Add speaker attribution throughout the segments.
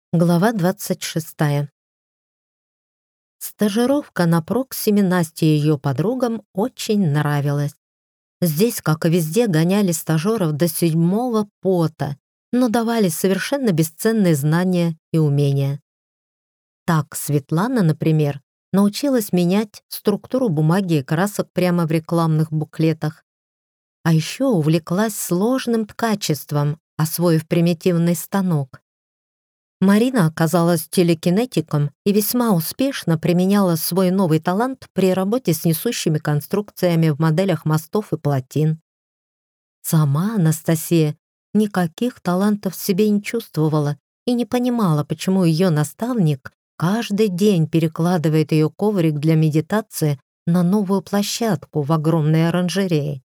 Speaker 1: Глава 26. Стажировка на Проксиме Насте и ее подругам очень нравилась. Здесь, как и везде, гоняли стажеров до седьмого пота, но давали совершенно бесценные знания и умения. Так, Светлана, например, научилась менять структуру бумаги и красок прямо в рекламных буклетах. А еще увлеклась сложным ткачеством, освоив примитивный станок. Марина оказалась телекинетиком и весьма успешно применяла свой новый талант при работе с несущими конструкциями в моделях мостов и плотин. Сама Анастасия никаких талантов в себе не чувствовала и не понимала, почему ее наставник каждый день перекладывает ее коврик для медитации на новую площадку в огромной оранжерее.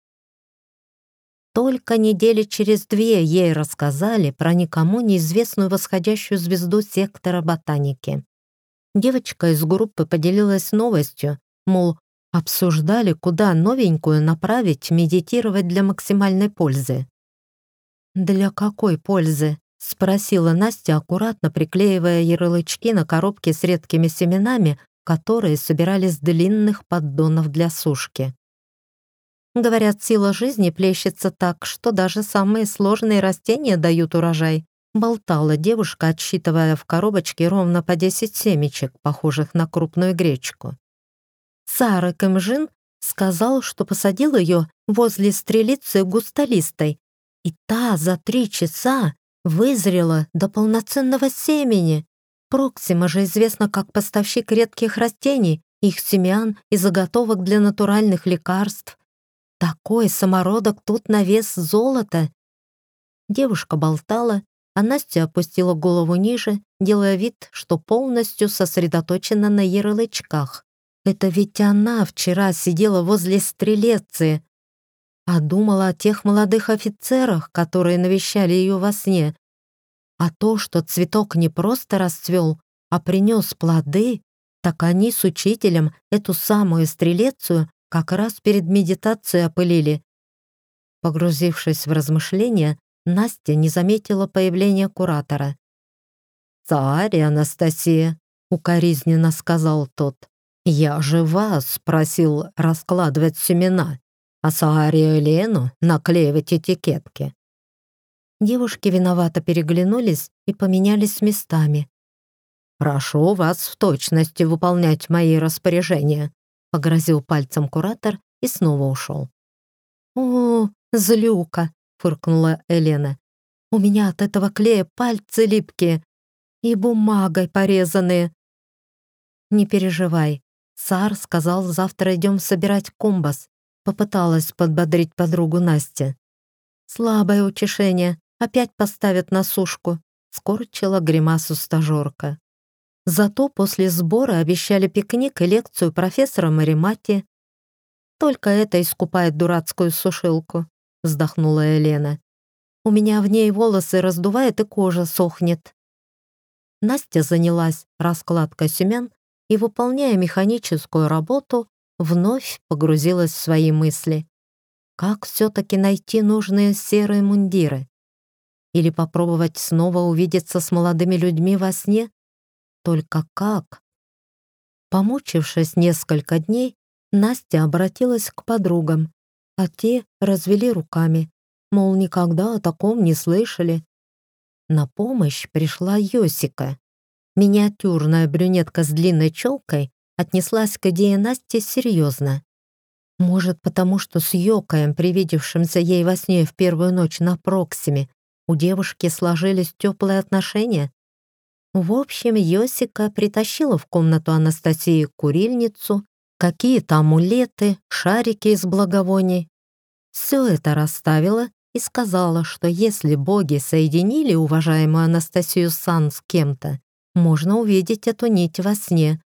Speaker 1: Только недели через 2 ей рассказали про никому неизвестную восходящую звезду сектора ботаники. Девочка из группы поделилась новостью, мол, обсуждали, куда новенькую направить медитировать для максимальной пользы. «Для какой пользы?» — спросила Настя, аккуратно приклеивая ярлычки на коробке с редкими семенами, которые собирали с длинных поддонов для сушки. Говорят, сила жизни плещется так, что даже самые сложные растения дают урожай. Болтала девушка, отсчитывая в коробочке ровно по 10 семечек, похожих на крупную гречку. Сара Кэмжин сказал, что посадил ее возле стрелицы густолистой, и та за 3 часа вызрела до полноценного семени. Проксима же известна как поставщик редких растений, их семян и заготовок для натуральных лекарств. Такой самородок тут на вес золота. Девушка болтала, а Настя опустила голову ниже, делая вид, что полностью сосредоточена на ярлычках. Это ведь она вчера сидела возле стрелеции, а думала о тех молодых офицерах, которые навещали ее во сне. А то, что цветок не просто расцвел, а принес плоды, так они с учителем эту самую стрелецию как раз перед медитацией опылили. Погрузившись в размышления, Настя не заметила появления куратора. «Царь, Анастасия», — укоризненно сказал тот, «я же вас просил раскладывать семена, а Саарию и Лену наклеивать этикетки». Девушки виновато переглянулись и поменялись местами. «Прошу вас в точности выполнять мои распоряжения», — погрозил пальцем куратор и снова ушел. «О, злюка!» — фыркнула Елена. «У меня от этого клея пальцы липкие и бумагой порезанные». «Не переживай. Сар сказал, завтра идем собирать компас», — попыталась подбодрить подругу Настя. «Слабое утешение. Опять поставят на сушку», — скорчила гримасу стажерка. Зато после сбора обещали пикник и лекцию профессора Маримати. «Только это искупает дурацкую сушилку», — вздохнула Елена. «У меня в ней волосы раздувает и кожа сохнет». Настя занялась раскладкой семян и, выполняя механическую работу, вновь погрузилась в свои мысли. Как все-таки найти нужные серые мундиры? Или попробовать снова увидеться с молодыми людьми во сне? Только как? Помучившись несколько дней, Настя обратилась к подругам, а те развели руками, мол, никогда о таком не слышали. На помощь пришла Йосика. Миниатюрная брюнетка с длинной челкой отнеслась к идее Насти серьезно. Может, потому что с Йокаем, привидевшимся ей во сне в первую ночь на Проксиме, у девушки сложились теплые отношения? В общем, Йосика притащила в комнату Анастасии курильницу, какие-то амулеты, шарики из благовоний. Все это расставила и сказала, что если боги соединили уважаемую Анастасию Сан с кем-то, можно увидеть эту нить во сне.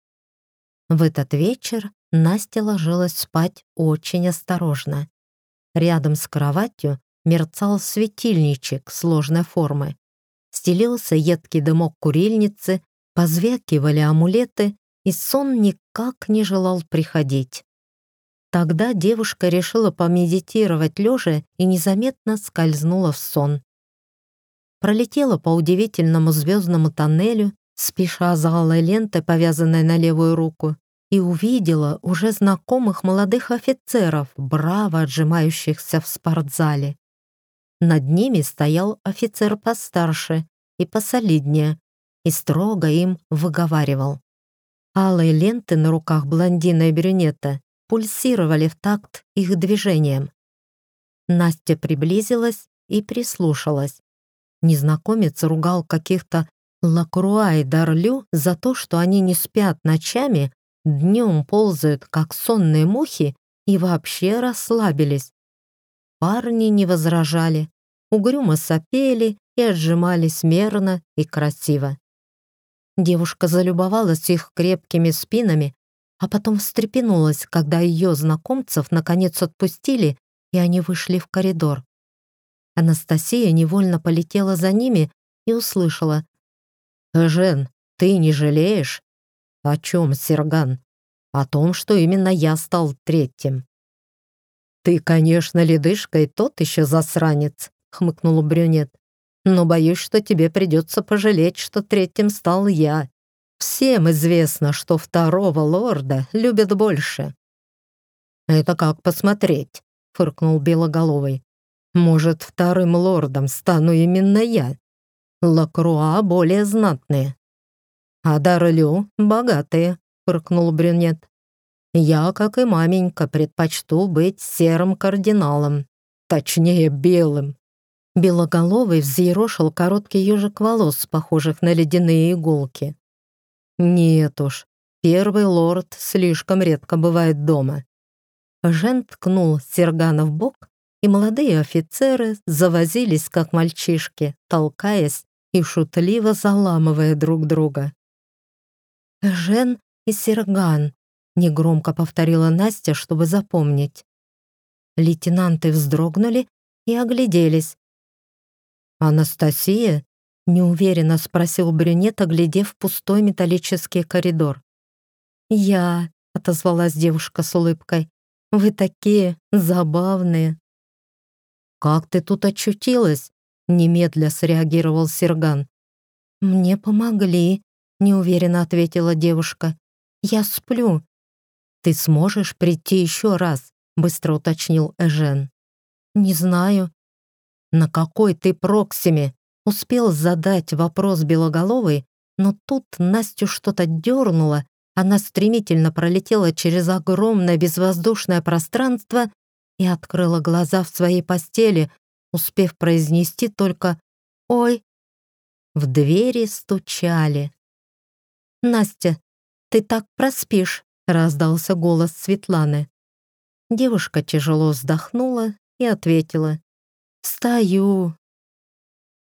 Speaker 1: В этот вечер Настя ложилась спать очень осторожно. Рядом с кроватью мерцал светильничек сложной формы. Стелился едкий дымок курильницы, позвякивали амулеты, и сон никак не желал приходить. Тогда девушка решила помедитировать лежа и незаметно скользнула в сон. пролетела по удивительному звездному тоннелю, спеша за алой лентой, повязанной на левую руку, и увидела уже знакомых молодых офицеров, браво отжимающихся в спортзале. Над ними стоял офицер постарше и посолиднее, и строго им выговаривал. Алые ленты на руках блондина и брюнета пульсировали в такт их движением. Настя приблизилась и прислушалась. Незнакомец ругал каких-то Лакруа и Дарлю за то, что они не спят ночами, днем ползают, как сонные мухи, и вообще расслабились. Парни не возражали, угрюмо сопели и отжимались мерно и красиво. Девушка залюбовалась их крепкими спинами, а потом встрепенулась, когда ее знакомцев наконец отпустили, и они вышли в коридор. Анастасия невольно полетела за ними и услышала: «Жен, ты не жалеешь?» «О чем, Серган?» «О том, что именно я стал третьим». «Ты, конечно, ледышка и тот еще засранец», — хмыкнул брюнет. «Но боюсь, что тебе придется пожалеть, что третьим стал я. Всем известно, что второго лорда любят больше». «Это как посмотреть», — фыркнул Белоголовый. «Может, вторым лордом стану именно я? Лакруа более знатные». «А Дарлю богатые», — фыркнул брюнет. «Я, как и маменька, предпочту быть серым кардиналом, точнее белым». Белоголовый взъерошил короткий ежик волос, похожих на ледяные иголки. «Нет уж, первый лорд слишком редко бывает дома». Жен ткнул Сергана в бок, и молодые офицеры завозились, как мальчишки, толкаясь и шутливо заламывая друг друга. «Жен и Серган», — негромко повторила Настя, чтобы запомнить. Лейтенанты вздрогнули и огляделись. «Анастасия?» — неуверенно спросил брюнет, оглядев пустой металлический коридор. «Я», — отозвалась девушка с улыбкой, — «вы такие забавные». «Как ты тут очутилась?» — немедля среагировал Серган. «Мне помогли», — неуверенно ответила девушка. «Я сплю». «Ты сможешь прийти еще раз?» — быстро уточнил Эжен. «Не знаю». «На какой ты Проксиме?» — успел задать вопрос Белоголовый, но тут Настю что-то дернуло, она стремительно пролетела через огромное безвоздушное пространство и открыла глаза в своей постели, успев произнести только «Ой». В двери стучали. «Настя, ты так проспишь», — раздался голос Светланы. Девушка тяжело вздохнула и ответила: «Встаю,